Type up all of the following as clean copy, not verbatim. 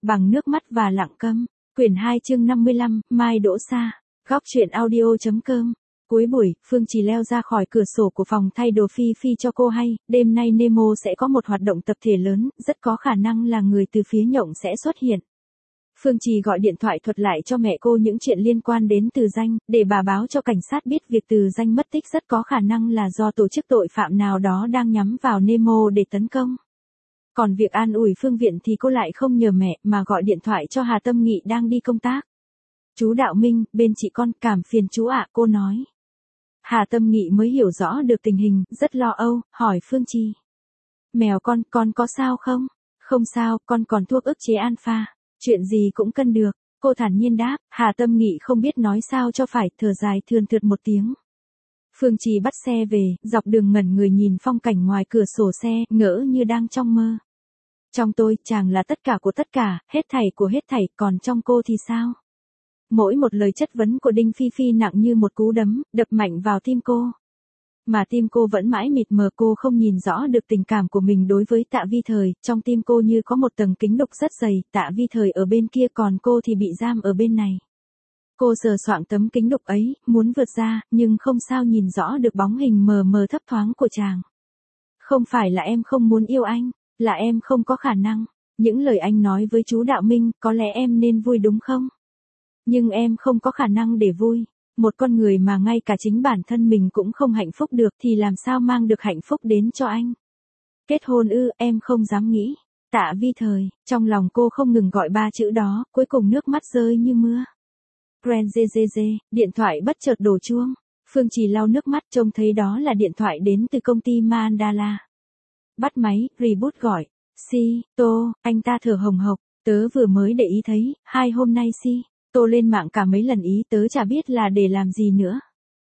Bằng nước mắt và lặng câm. Quyển 2 chương 55, Mai Đỗ Sa. Góc truyện audio.com. Cuối buổi, Phương Trì leo ra khỏi cửa sổ của phòng thay đồ Phi Phi cho cô hay, đêm nay Nemo sẽ có một hoạt động tập thể lớn, rất có khả năng là người từ phía nhộng sẽ xuất hiện. Phương Trì gọi điện thoại thuật lại cho mẹ cô những chuyện liên quan đến Từ Danh, để bà báo cho cảnh sát biết việc Từ Danh mất tích rất có khả năng là do tổ chức tội phạm nào đó đang nhắm vào Nemo để tấn công. Còn việc an ủi Phương Viện thì cô lại không nhờ mẹ mà gọi điện thoại cho Hà Tâm Nghị đang đi công tác. Chú Đạo Minh, bên chị con, cảm phiền chú ạ, cô nói. Hà Tâm Nghị mới hiểu rõ được tình hình, rất lo âu, hỏi Phương Trì. Mèo con có sao không? Không sao, con còn thuốc ức chế alpha. Chuyện gì cũng cân được, cô thản nhiên đáp. Hà Tâm Nghị không biết nói sao cho phải, thở dài thườn thượt một tiếng. Phương Trì bắt xe về, dọc đường ngẩn người nhìn phong cảnh ngoài cửa sổ xe, ngỡ như đang trong mơ. Trong tôi, chàng là tất cả của tất cả, hết thảy của hết thảy, còn trong cô thì sao? Mỗi một lời chất vấn của Đinh Phi Phi nặng như một cú đấm, đập mạnh vào tim cô. Mà tim cô vẫn mãi mịt mờ, cô không nhìn rõ được tình cảm của mình đối với Tạ Vi Thời, trong tim cô như có một tầng kính đục rất dày, Tạ Vi Thời ở bên kia còn cô thì bị giam ở bên này. Cô sờ soạng tấm kính đục ấy, muốn vượt ra, nhưng không sao nhìn rõ được bóng hình mờ mờ thấp thoáng của chàng. Không phải là em không muốn yêu anh, là em không có khả năng. Những lời anh nói với chú Đạo Minh, có lẽ em nên vui đúng không? Nhưng em không có khả năng để vui. Một con người mà ngay cả chính bản thân mình cũng không hạnh phúc được thì làm sao mang được hạnh phúc đến cho anh? Kết hôn ư, em không dám nghĩ. Tạ Vi Thời, trong lòng cô không ngừng gọi ba chữ đó, cuối cùng nước mắt rơi như mưa. Điện thoại bất chợt đổ chuông. Phương Trì lau nước mắt trông thấy đó là điện thoại đến từ công ty Mandala. Bắt máy, reboot gọi. Tô, anh ta thở hồng hộc, tớ vừa mới để ý thấy, 2 hôm nay Tô lên mạng cả mấy lần ý tớ chả biết là để làm gì nữa.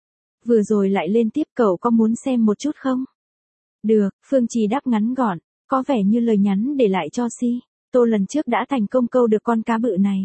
Vừa rồi lại lên tiếp, cậu có muốn xem một chút không? Được, Phương Trì đáp ngắn gọn, có vẻ như lời nhắn để lại cho Tô lần trước đã thành công câu được con cá bự này.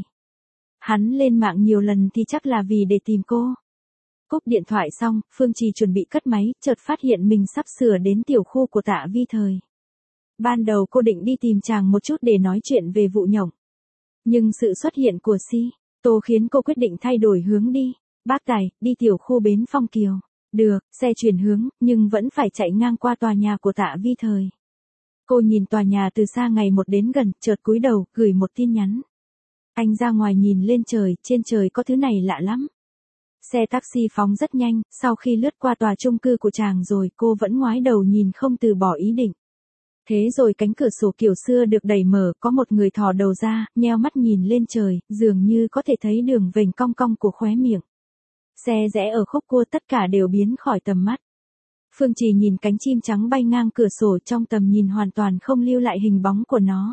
Hắn lên mạng nhiều lần thì chắc là vì để tìm cô. Cúp điện thoại xong, Phương Trì chuẩn bị cất máy, chợt phát hiện mình sắp sửa đến tiểu khu của Tạ Vi Thời. Ban đầu cô định đi tìm chàng một chút để nói chuyện về vụ nhộng. Nhưng sự xuất hiện của Tô khiến cô quyết định thay đổi hướng đi. Bác Tài, đi tiểu khu bến Phong Kiều. Được, xe chuyển hướng, nhưng vẫn phải chạy ngang qua tòa nhà của Tạ Vi Thời. Cô nhìn tòa nhà từ xa ngày một đến gần, chợt cúi đầu, gửi một tin nhắn. Anh ra ngoài nhìn lên trời, trên trời có thứ này lạ lắm. Xe taxi phóng rất nhanh, sau khi lướt qua tòa chung cư của chàng rồi, cô vẫn ngoái đầu nhìn không từ bỏ ý định. Thế rồi cánh cửa sổ kiểu xưa được đẩy mở, có một người thò đầu ra, nheo mắt nhìn lên trời, dường như có thể thấy đường vành cong cong của khóe miệng. Xe rẽ ở khúc cua, tất cả đều biến khỏi tầm mắt. Phương Trì nhìn cánh chim trắng bay ngang cửa sổ, trong tầm nhìn hoàn toàn không lưu lại hình bóng của nó.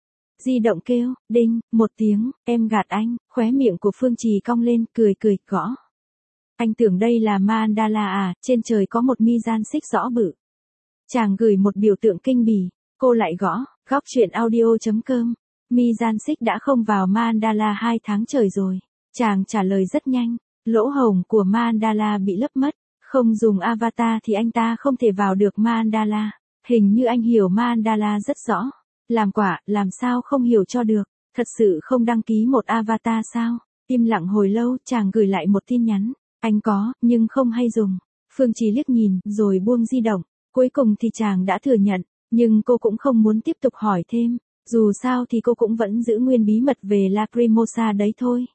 Di động kêu, đinh, một tiếng, em gạt anh, khóe miệng của Phương Trì cong lên, cười gõ. Anh tưởng đây là Mandala à, trên trời có một mi-gian xích rõ bự. Chàng gửi một biểu tượng kinh bỉ, cô lại gõ, góc truyện audio.com. Mi-gian xích đã không vào Mandala 2 tháng trời rồi. Chàng trả lời rất nhanh, lỗ hổng của Mandala bị lấp mất, không dùng avatar thì anh ta không thể vào được Mandala. Hình như anh hiểu Mandala rất rõ. Làm quả, làm sao không hiểu cho được, thật sự không đăng ký một avatar sao? Im lặng hồi lâu, chàng gửi lại một tin nhắn, anh có, nhưng không hay dùng. Phương Trì liếc nhìn, rồi buông di động. Cuối cùng thì chàng đã thừa nhận, nhưng cô cũng không muốn tiếp tục hỏi thêm, dù sao thì cô cũng vẫn giữ nguyên bí mật về Lacrimosa đấy thôi.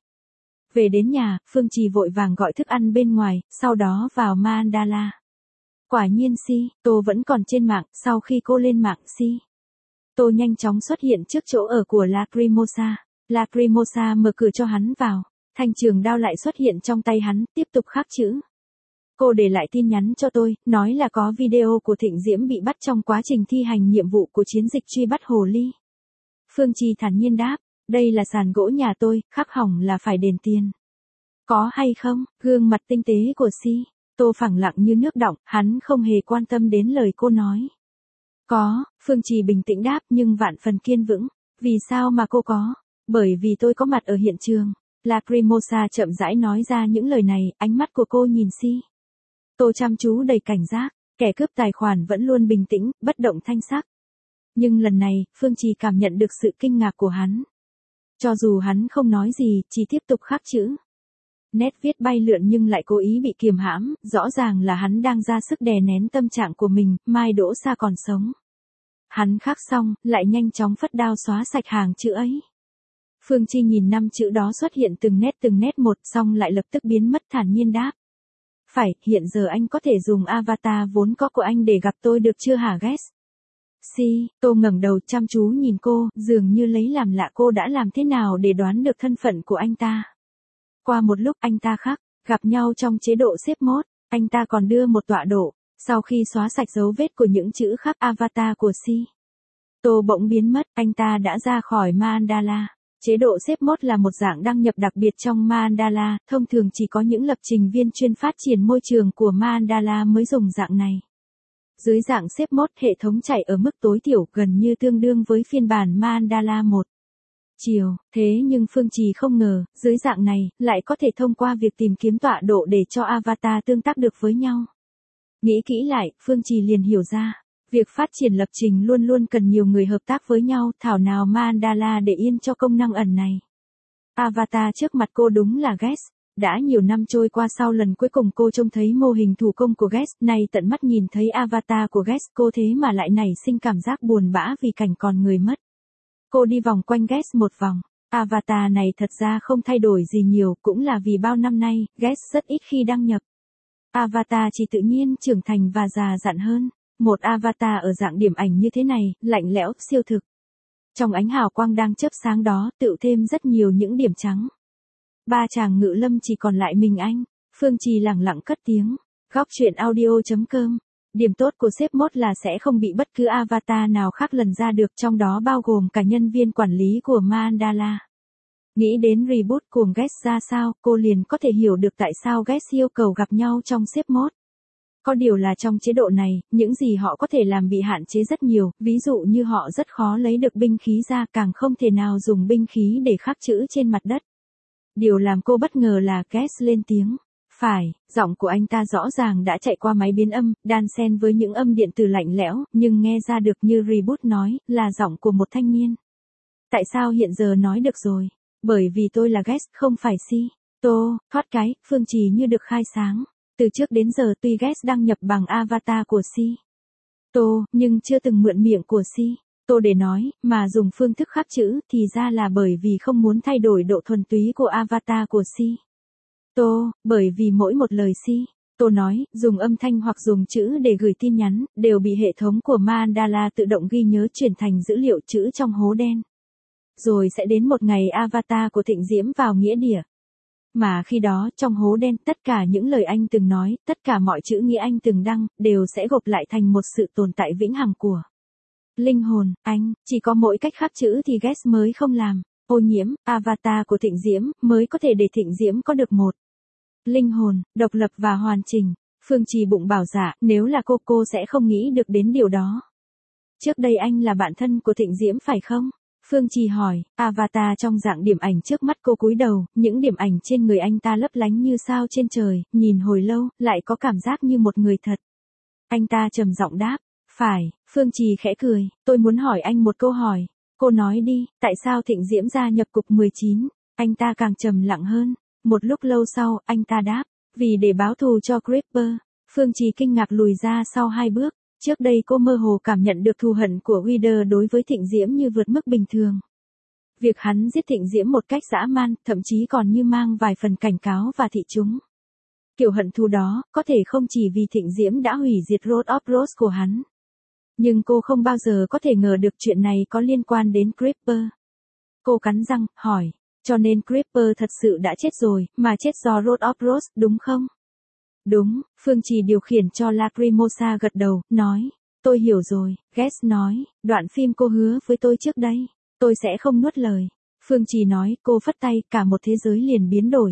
Về đến nhà, Phương Trì vội vàng gọi thức ăn bên ngoài, sau đó vào Mandala. Quả nhiên Tô vẫn còn trên mạng, sau khi cô lên mạng Tô nhanh chóng xuất hiện trước chỗ ở của Lacrimosa. Lacrimosa mở cửa cho hắn vào, thanh trường đao lại xuất hiện trong tay hắn, tiếp tục khắc chữ. Cô để lại tin nhắn cho tôi, nói là có video của Thịnh Diễm bị bắt trong quá trình thi hành nhiệm vụ của chiến dịch truy bắt hồ ly. Phương Trì thản nhiên đáp, đây là sàn gỗ nhà tôi, khắc hỏng là phải đền tiền. Có hay không? Gương mặt tinh tế của Tô phẳng lặng như nước đọng, hắn không hề quan tâm đến lời cô nói. Có, Phương Trì bình tĩnh đáp nhưng vạn phần kiên vững. Vì sao mà cô có? Bởi vì tôi có mặt ở hiện trường. Lacrimosa chậm rãi nói ra những lời này, ánh mắt của cô nhìn Tô chăm chú đầy cảnh giác, kẻ cướp tài khoản vẫn luôn bình tĩnh, bất động thanh sắc. Nhưng lần này, Phương Trì cảm nhận được sự kinh ngạc của hắn. Cho dù hắn không nói gì, chỉ tiếp tục khắc chữ. Nét viết bay lượn nhưng lại cố ý bị kiềm hãm, rõ ràng là hắn đang ra sức đè nén tâm trạng của mình, Mai Đỗ Sa còn sống. Hắn khắc xong, lại nhanh chóng phất đao xóa sạch hàng chữ ấy. Phương Chi nhìn 5 chữ đó xuất hiện từng nét một, xong lại lập tức biến mất, thản nhiên đáp. Phải, hiện giờ anh có thể dùng avatar vốn có của anh để gặp tôi được chưa hả Ghét? Tô ngẩng đầu chăm chú nhìn cô, dường như lấy làm lạ cô đã làm thế nào để đoán được thân phận của anh ta. Qua một lúc anh ta khắc, gặp nhau trong chế độ xếp mốt, anh ta còn đưa một tọa độ, sau khi xóa sạch dấu vết của những chữ khắc avatar của Tô bỗng biến mất, anh ta đã ra khỏi Mandala. Chế độ xếp mốt là một dạng đăng nhập đặc biệt trong Mandala, thông thường chỉ có những lập trình viên chuyên phát triển môi trường của Mandala mới dùng dạng này. Dưới dạng xếp mốt, hệ thống chạy ở mức tối thiểu gần như tương đương với phiên bản Mandala 1. Thế nhưng Phương Trì không ngờ, dưới dạng này, lại có thể thông qua việc tìm kiếm tọa độ để cho avatar tương tác được với nhau. Nghĩ kỹ lại, Phương Trì liền hiểu ra. Việc phát triển lập trình luôn luôn cần nhiều người hợp tác với nhau, thảo nào Mandala để yên cho công năng ẩn này. Avatar trước mặt cô đúng là Guest. Đã nhiều năm trôi qua sau lần cuối cùng cô trông thấy mô hình thủ công của Guest, nay tận mắt nhìn thấy avatar của Guest, cô thế mà lại nảy sinh cảm giác buồn bã vì cảnh còn người mất. Cô đi vòng quanh Guest một vòng. Avatar này thật ra không thay đổi gì nhiều, cũng là vì bao năm nay, Guest rất ít khi đăng nhập. Avatar chỉ tự nhiên trưởng thành và già dặn hơn. Một avatar ở dạng điểm ảnh như thế này, lạnh lẽo, siêu thực. Trong ánh hào quang đang chớp sáng đó, tựu thêm rất nhiều những điểm trắng. Ba chàng ngự lâm chỉ còn lại mình anh. Phương Trì lẳng lặng cất tiếng. Góc truyện audio.com. Điểm tốt của xếp mốt là sẽ không bị bất cứ avatar nào khác lần ra được, trong đó bao gồm cả nhân viên quản lý của Mandala. Nghĩ đến reboot cuồng Guest ra sao, cô liền có thể hiểu được tại sao Guest yêu cầu gặp nhau trong xếp mốt. Có điều là trong chế độ này, những gì họ có thể làm bị hạn chế rất nhiều, ví dụ như họ rất khó lấy được binh khí ra, càng không thể nào dùng binh khí để khắc chữ trên mặt đất. Điều làm cô bất ngờ là Guest lên tiếng. Phải, giọng của anh ta rõ ràng đã chạy qua máy biến âm, đan xen với những âm điện tử lạnh lẽo, nhưng nghe ra được như Reboot nói, là giọng của một thanh niên. Tại sao hiện giờ nói được rồi? Bởi vì tôi là Guest, không phải Tô, thoát cái, Phương Trì như được khai sáng. Từ trước đến giờ tuy Guest đăng nhập bằng avatar của Tô, nhưng chưa từng mượn miệng của Tô để nói, mà dùng phương thức khắc chữ, thì ra là bởi vì không muốn thay đổi độ thuần túy của avatar của Tô, bởi vì mỗi một lời Tô nói, dùng âm thanh hoặc dùng chữ để gửi tin nhắn, đều bị hệ thống của Mandala tự động ghi nhớ chuyển thành dữ liệu chữ trong hố đen. Rồi sẽ đến một ngày avatar của Thịnh Diễm vào nghĩa địa. Mà khi đó, trong hố đen, tất cả những lời anh từng nói, tất cả mọi chữ nghĩa anh từng đăng, đều sẽ gộp lại thành một sự tồn tại vĩnh hằng của linh hồn. Anh, chỉ có mỗi cách khắc chữ thì Guest mới không làm. Ô nhiễm, avatar của Thịnh Diễm, mới có thể để Thịnh Diễm có được một linh hồn, độc lập và hoàn chỉnh. Phương Trì bụng bảo dạ, nếu là cô sẽ không nghĩ được đến điều đó. Trước đây anh là bạn thân của Thịnh Diễm phải không? Phương Trì hỏi, avatar trong dạng điểm ảnh trước mắt cô cúi đầu, những điểm ảnh trên người anh ta lấp lánh như sao trên trời, nhìn hồi lâu, lại có cảm giác như một người thật. Anh ta trầm giọng đáp, phải, Phương Trì khẽ cười, tôi muốn hỏi anh một câu hỏi. Cô nói đi, tại sao Thịnh Diễm gia nhập cục 19? Anh ta càng trầm lặng hơn. Một lúc lâu sau, anh ta đáp, vì để báo thù cho Creeper. Phương Trì kinh ngạc lùi ra sau 2 bước. Trước đây cô mơ hồ cảm nhận được thù hận của Wither đối với Thịnh Diễm như vượt mức bình thường. Việc hắn giết Thịnh Diễm một cách dã man, thậm chí còn như mang vài phần cảnh cáo và thị chúng. Kiểu hận thù đó, có thể không chỉ vì Thịnh Diễm đã hủy diệt Road of Rose của hắn. Nhưng cô không bao giờ có thể ngờ được chuyện này có liên quan đến Creeper. Cô cắn răng, hỏi, cho nên Creeper thật sự đã chết rồi, mà chết do Road of Rose, đúng không? Đúng, Phương Trì điều khiển cho Lacrimosa gật đầu, nói, tôi hiểu rồi. Guest nói, đoạn phim cô hứa với tôi trước đây, tôi sẽ không nuốt lời. Phương Trì nói, cô phất tay, cả một thế giới liền biến đổi.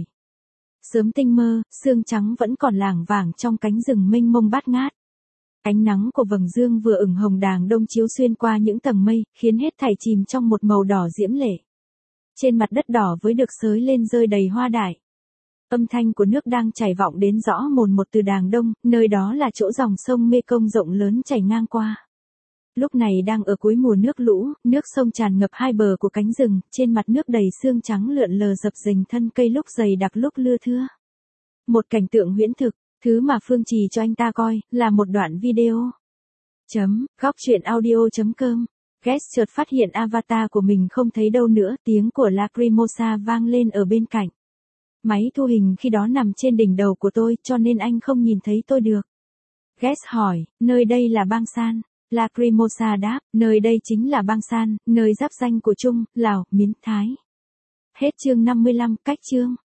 Sớm tinh mơ, sương trắng vẫn còn lảng vảng trong cánh rừng mênh mông bát ngát. Ánh nắng của vầng dương vừa ửng hồng đàng đông chiếu xuyên qua những tầng mây, khiến hết thảy chìm trong một màu đỏ diễm lệ. Trên mặt đất đỏ với được xới lên rơi đầy hoa dại. Âm thanh của nước đang chảy vọng đến rõ mồn một từ đàng đông, nơi đó là chỗ dòng sông Mekong rộng lớn chảy ngang qua. Lúc này đang ở cuối mùa nước lũ, nước sông tràn ngập hai bờ của cánh rừng, trên mặt nước đầy sương trắng lượn lờ dập dềnh thân cây lúc dày đặc lúc lưa thưa. Một cảnh tượng huyễn thực, thứ mà Phương Trì cho anh ta coi, là một đoạn video. Góc truyện audio.com. Guest chợt phát hiện avatar của mình không thấy đâu nữa, tiếng của Lacrimosa vang lên ở bên cạnh. Máy thu hình khi đó nằm trên đỉnh đầu của tôi, cho nên anh không nhìn thấy tôi được. Guest hỏi, nơi đây là Bang San. Lacrimosa đáp, nơi đây chính là Bang San, nơi giáp ranh của Trung, Lào, Miến, Thái. Hết chương 55, cách chương.